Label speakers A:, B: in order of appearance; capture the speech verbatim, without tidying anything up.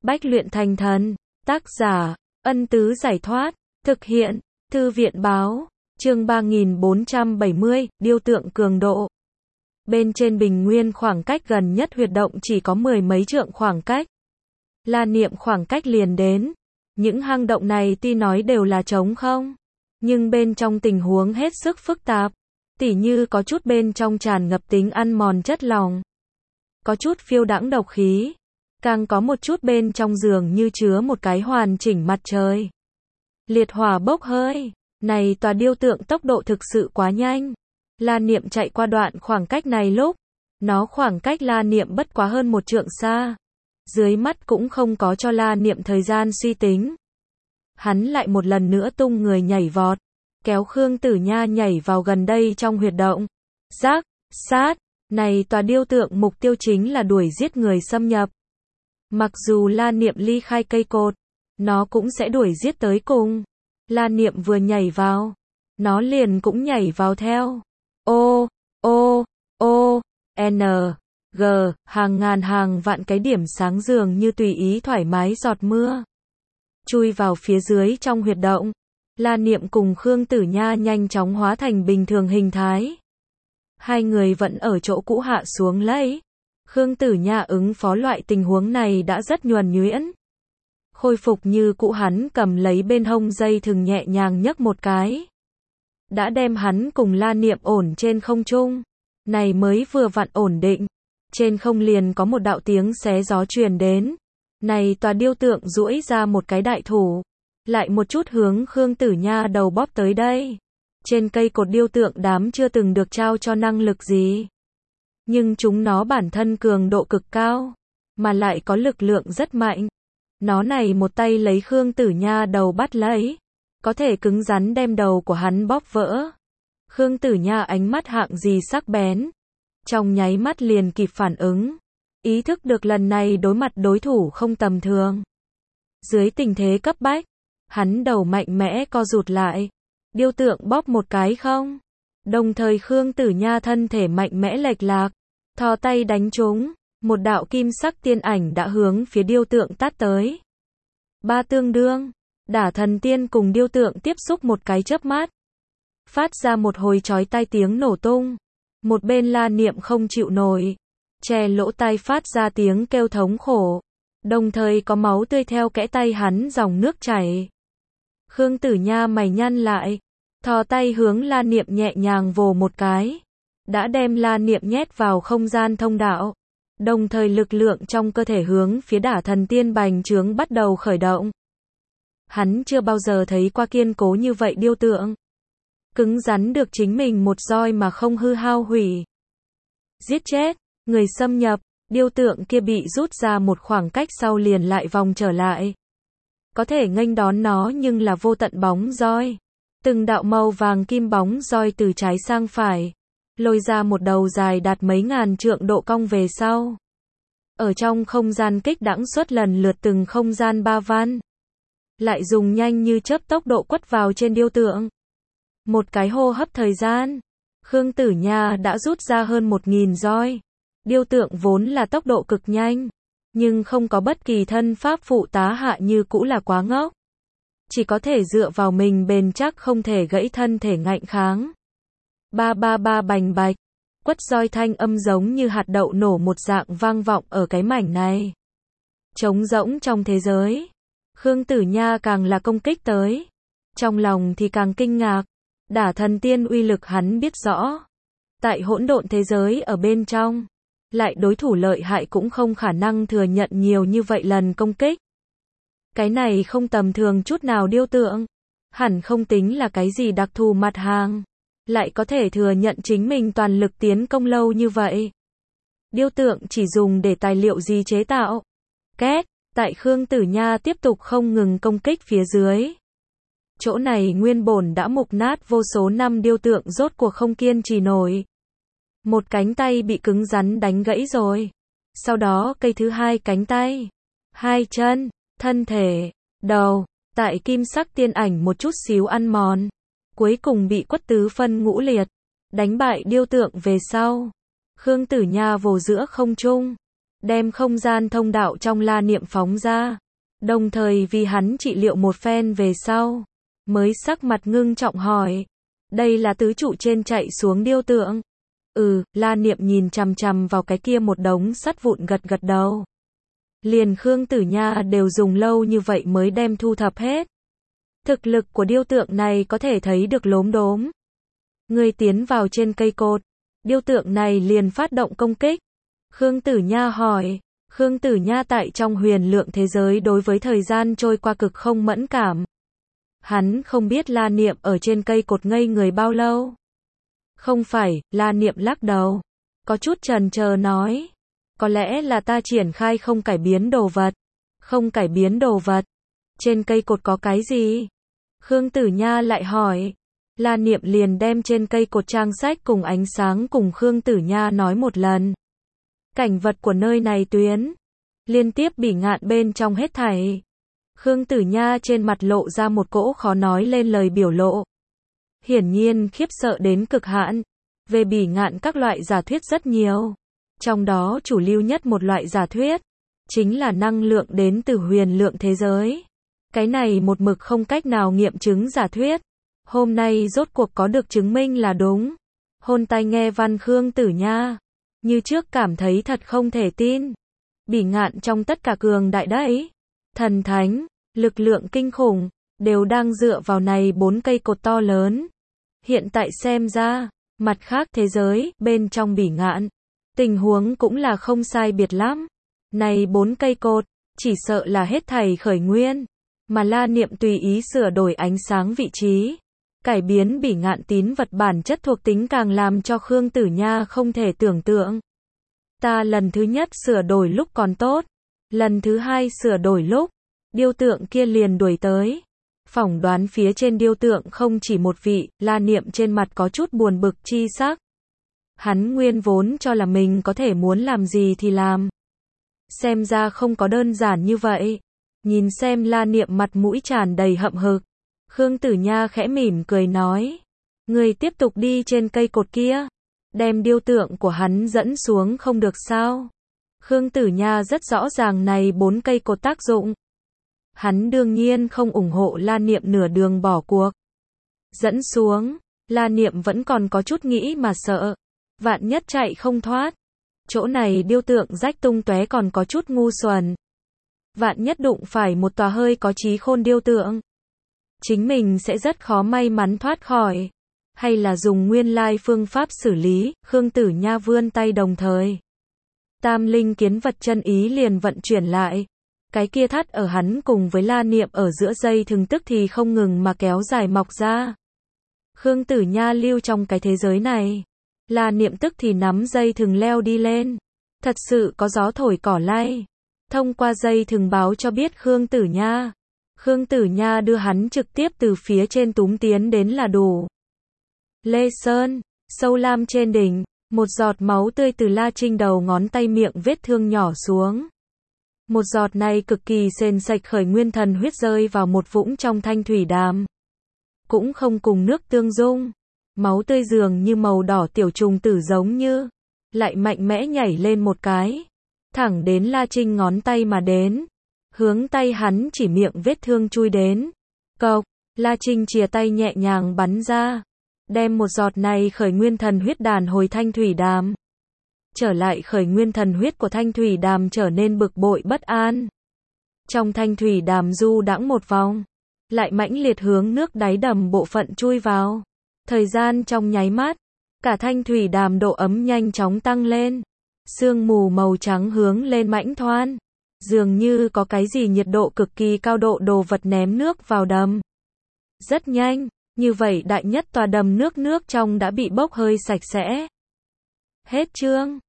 A: Bách luyện thành thần. Tác giả, Ân Tứ Giải Thoát. Thực hiện, Thư viện Báo. Chương ba nghìn bốn trăm bảy mươi, điêu tượng cường độ. Bên trên bình nguyên khoảng cách gần nhất huyệt động chỉ có mười mấy trượng khoảng cách. La Niệm khoảng cách liền đến. Những hang động này tuy nói đều là trống không, nhưng bên trong tình huống hết sức phức tạp. Tỉ như có chút bên trong tràn ngập tính ăn mòn chất lỏng, có chút phiêu đãng độc khí, càng có một chút bên trong giường như chứa một cái hoàn chỉnh mặt trời. Liệt hỏa bốc hơi, này tòa điêu tượng tốc độ thực sự quá nhanh. La Niệm chạy qua đoạn khoảng cách này lúc, nó khoảng cách La Niệm bất quá hơn một trượng xa. Dưới mắt cũng không có cho La Niệm thời gian suy tính. Hắn lại một lần nữa tung người nhảy vọt, kéo Khương Tử Nha nhảy vào gần đây trong huyệt động. Giác, sát, này tòa điêu tượng mục tiêu chính là đuổi giết người xâm nhập. Mặc dù La Niệm ly khai cây cột, nó cũng sẽ đuổi giết tới cùng. La Niệm vừa nhảy vào, nó liền cũng nhảy vào theo. O, O, O, N, G, hàng ngàn hàng vạn cái điểm sáng dường như tùy ý thoải mái giọt mưa. Chui vào phía dưới trong huyệt động. La Niệm cùng Khương Tử Nha nhanh chóng hóa thành bình thường hình thái. Hai người vẫn ở chỗ cũ hạ xuống lấy. Khương Tử Nha ứng phó loại tình huống này đã rất nhuần nhuyễn. Khôi phục như cũ, hắn cầm lấy bên hông dây thừng nhẹ nhàng nhấc một cái. Đã đem hắn cùng La Niệm ổn trên không trung. Này mới vừa vặn ổn định. Trên không liền có một đạo tiếng xé gió truyền đến. Này tòa điêu tượng duỗi ra một cái đại thủ. Lại một chút hướng Khương Tử Nha đầu bóp tới đây. Trên cây cột điêu tượng đám chưa từng được trao cho năng lực gì. Nhưng chúng nó bản thân cường độ cực cao. Mà lại có lực lượng rất mạnh. Nó này một tay lấy Khương Tử Nha đầu bắt lấy. Có thể cứng rắn đem đầu của hắn bóp vỡ. Khương Tử Nha ánh mắt hạng gì sắc bén. Trong nháy mắt liền kịp phản ứng. Ý thức được lần này đối mặt đối thủ không tầm thường. Dưới tình thế cấp bách, hắn đầu mạnh mẽ co rụt lại. Điêu tượng bóp một cái không. Đồng thời Khương Tử Nha thân thể mạnh mẽ lệch lạc. Thò tay đánh trúng. Một đạo kim sắc tiên ảnh đã hướng phía điêu tượng tát tới. Ba tương đương. Đả thần tiên cùng điêu tượng tiếp xúc một cái chớp mắt. Phát ra một hồi chói tai tiếng nổ tung. Một bên La Niệm không chịu nổi. Che lỗ tai phát ra tiếng kêu thống khổ. Đồng thời có máu tươi theo kẽ tay hắn dòng nước chảy. Khương Tử Nha mày nhăn lại. Thò tay hướng La Niệm nhẹ nhàng vồ một cái. Đã đem La Niệm nhét vào không gian thông đạo. Đồng thời lực lượng trong cơ thể hướng phía đả thần tiên bành trướng bắt đầu khởi động. Hắn chưa bao giờ thấy qua kiên cố như vậy điêu tượng. Cứng rắn được chính mình một roi mà không hư hao hủy. Giết chết, người xâm nhập, điêu tượng kia bị rút ra một khoảng cách sau liền lại vòng trở lại. Có thể nghênh đón nó nhưng là vô tận bóng roi. Từng đạo màu vàng kim bóng roi từ trái sang phải. Lôi ra một đầu dài đạt mấy ngàn trượng độ cong về sau. Ở trong không gian kích đãng suốt lần lượt từng không gian ba văn. Lại dùng nhanh như chớp tốc độ quất vào trên điêu tượng. Một cái hô hấp thời gian, Khương Tử Nha đã rút ra hơn một nghìn roi. Điêu tượng vốn là tốc độ cực nhanh, nhưng không có bất kỳ thân pháp phụ tá hạ như cũ là quá ngốc. Chỉ có thể dựa vào mình bền chắc không thể gãy thân thể ngạnh kháng. Ba ba ba bành bạch, quất roi thanh âm giống như hạt đậu nổ một dạng vang vọng ở cái mảnh này. Trống rỗng trong thế giới. Khương Tử Nha càng là công kích tới. Trong lòng thì càng kinh ngạc. Đả thần tiên uy lực hắn biết rõ. Tại hỗn độn thế giới ở bên trong. Lại đối thủ lợi hại cũng không khả năng thừa nhận nhiều như vậy lần công kích. Cái này không tầm thường chút nào điêu tượng. Hẳn không tính là cái gì đặc thù mặt hàng. Lại có thể thừa nhận chính mình toàn lực tiến công lâu như vậy. Điêu tượng chỉ dùng để tài liệu gì chế tạo. Két, tại Khương Tử Nha tiếp tục không ngừng công kích phía dưới. Chỗ này nguyên bổn đã mục nát vô số năm điêu tượng rốt cuộc không kiên trì nổi. Một cánh tay bị cứng rắn đánh gãy rồi. Sau đó cây thứ hai cánh tay. Hai chân, thân thể, đầu. Tại kim sắc tiên ảnh một chút xíu ăn mòn. Cuối cùng bị quất tứ phân ngũ liệt. Đánh bại điêu tượng về sau. Khương Tử Nha vồ giữa không trung. đem không gian thông đạo trong La Niệm phóng ra, đồng thời vì hắn trị liệu một phen về sau, mới sắc mặt ngưng trọng hỏi, đây là tứ trụ trên chạy xuống điêu tượng. Ừ, La Niệm nhìn chằm chằm vào cái kia một đống sắt vụn gật gật đầu. Liền Khương Tử Nha đều dùng lâu như vậy mới đem thu thập hết. Thực lực của điêu tượng này có thể thấy được lốm đốm. Người tiến vào trên cây cột, điêu tượng này liền phát động công kích. Khương Tử Nha hỏi, Khương Tử Nha tại trong huyền lượng thế giới đối với thời gian trôi qua cực không mẫn cảm. Hắn không biết La Niệm ở trên cây cột ngây người bao lâu. Không phải, La Niệm lắc đầu, có chút chần chờ nói, có lẽ là ta triển khai không cải biến đồ vật. Không cải biến đồ vật? Trên cây cột có cái gì? Khương Tử Nha lại hỏi. La Niệm liền đem trên cây cột trang sách cùng ánh sáng cùng Khương Tử Nha nói một lần. Cảnh vật của nơi này tuyến, liên tiếp bỉ ngạn bên trong hết thảy. Khương Tử Nha trên mặt lộ ra một cỗ khó nói lên lời biểu lộ. Hiển nhiên khiếp sợ đến cực hạn. Về bỉ ngạn các loại giả thuyết rất nhiều. Trong đó chủ lưu nhất một loại giả thuyết, chính là năng lượng đến từ huyền lượng thế giới. Cái này một mực không cách nào nghiệm chứng giả thuyết. Hôm nay rốt cuộc có được chứng minh là đúng. Hôn tai nghe văn Khương Tử Nha, như trước cảm thấy thật không thể tin. Bỉ ngạn trong tất cả cường đại đấy, thần thánh, lực lượng kinh khủng, đều đang dựa vào này bốn cây cột to lớn. Hiện tại xem ra, mặt khác thế giới, bên trong bỉ ngạn, tình huống cũng là không sai biệt lắm. Này bốn cây cột, chỉ sợ là hết thảy khởi nguyên, mà La Niệm tùy ý sửa đổi ánh sáng vị trí, cải biến bỉ ngạn tín vật bản chất thuộc tính càng làm cho Khương Tử Nha không thể tưởng tượng. Ta lần thứ nhất sửa đổi lúc còn tốt, lần thứ hai sửa đổi lúc, điêu tượng kia liền đuổi tới. Phỏng đoán phía trên điêu tượng không chỉ một vị, La Niệm trên mặt có chút buồn bực chi sắc. Hắn nguyên vốn cho là mình có thể muốn làm gì thì làm. Xem ra không có đơn giản như vậy. Nhìn xem La Niệm mặt mũi tràn đầy hậm hực, Khương Tử Nha khẽ mỉm cười nói, người tiếp tục đi trên cây cột kia, đem điêu tượng của hắn dẫn xuống không được sao? Khương Tử Nha rất rõ ràng này bốn cây cột tác dụng. Hắn đương nhiên không ủng hộ La Niệm nửa đường bỏ cuộc. Dẫn xuống, La Niệm vẫn còn có chút nghĩ mà sợ, vạn nhất chạy không thoát. Chỗ này điêu tượng rách tung tóe còn có chút ngu xuẩn. Vạn nhất đụng phải một tòa hơi có trí khôn điêu tượng, chính mình sẽ rất khó may mắn thoát khỏi. Hay là dùng nguyên lai phương pháp xử lý, Khương Tử Nha vươn tay đồng thời. Tam linh kiến vật chân ý liền vận chuyển lại. Cái kia thắt ở hắn cùng với La Niệm ở giữa dây thừng tức thì không ngừng mà kéo dài mọc ra. Khương Tử Nha lưu trong cái thế giới này. La Niệm tức thì nắm dây thừng leo đi lên. Thật sự có gió thổi cỏ lay. Thông qua dây thừng báo cho biết Khương Tử Nha. Khương Tử Nha đưa hắn trực tiếp từ phía trên túm tiến đến là đủ. Lê Sơn, sâu lam trên đỉnh, một giọt máu tươi từ La Trinh đầu ngón tay miệng vết thương nhỏ xuống. Một giọt này cực kỳ sền sạch khởi nguyên thần huyết rơi vào một vũng trong thanh thủy đàm. Cũng không cùng nước tương dung. Máu tươi dường như màu đỏ tiểu trùng tử giống như, lại mạnh mẽ nhảy lên một cái. Thẳng đến La Trinh ngón tay mà đến. Hướng tay hắn chỉ miệng vết thương chui đến. Cộc, La Trinh chìa tay nhẹ nhàng bắn ra. Đem một giọt này khởi nguyên thần huyết đàn hồi thanh thủy đàm. Trở lại khởi nguyên thần huyết của thanh thủy đàm trở nên bực bội bất an. Trong thanh thủy đàm du đãng một vòng, lại mãnh liệt hướng nước đáy đầm bộ phận chui vào. Thời gian trong nháy mắt, cả thanh thủy đàm độ ấm nhanh chóng tăng lên. Sương mù màu trắng hướng lên mãnh thoan. Dường như có cái gì nhiệt độ cực kỳ cao độ đồ vật ném nước vào đầm. Rất nhanh, như vậy đại nhất tòa đầm nước nước trong đã bị bốc hơi sạch sẽ. Hết chương.